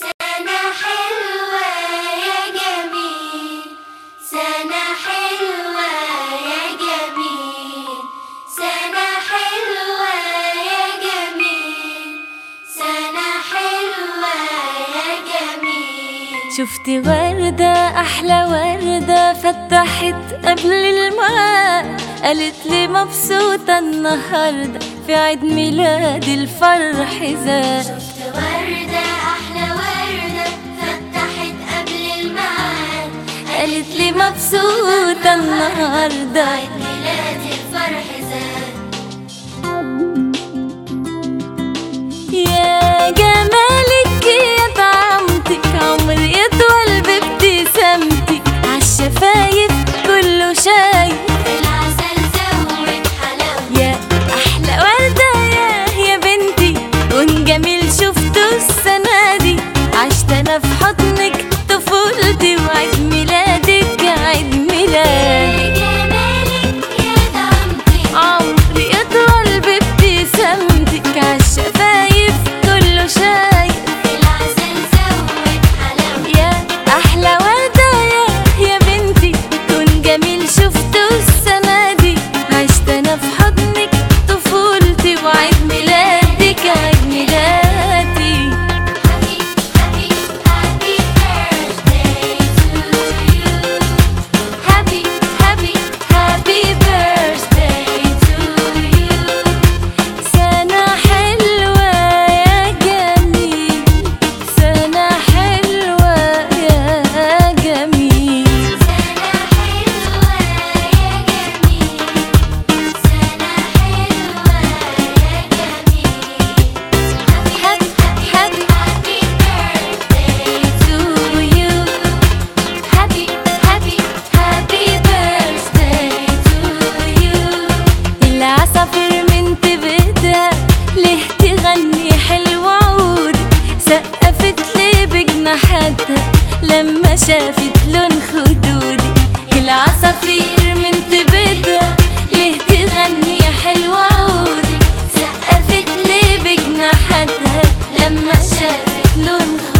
سنة حلوة يا جميل، سنة حلوة يا جميل، سنة حلوة يا جميل، سنة حلوة يا جميل. شفت وردة أحلى وردة فتحت قبل الميعاد، قالت لي مبسوطة النهاردة في عيد ميلادي الفرح زاد. شفت وردة أحلى وردة فتحت قبل الميعاد، قالت لي مبسوطة النهاردة عيد ميلادي الفرح زاد. يا جمالك يا طعمتك، عمري يطول بابتسامتك، عالشفايف كله شايف العسل زود حلاوة. يا أحلى وردة يا بنتي، كون جميل شفته السنة دي، عشت أنا في حضنك طفولتي، وعيد ميلادك عيد ميلادي. يا جمالك يا طعمتك، عمري يطول بابتسامتك، عالشفايف كله شايف العسل زود حلاوة. يا أحلى وردة يا بنتي، كون جميل شفته السنة دي، عشت أنا في حضنك طفولتي، وعيد ميلادك عيد ميلادي. Happy happy happy birthday to you. سنة حلوة يا جميل، سنة حلوة يا جميل. سنة حلوة يا جميل، سنة حلوة يا جميل. Happy Happy birthday to you. happy happy happy birthday to you. العصافير من تبتها ليه تغني حلو عود، سقفت لي بجناحاتها لما شافت لون خدودي. العصافير من تبتها ليه تغني حلو عود، سقفت لي بجناحاتها لما شافت لون خدودي.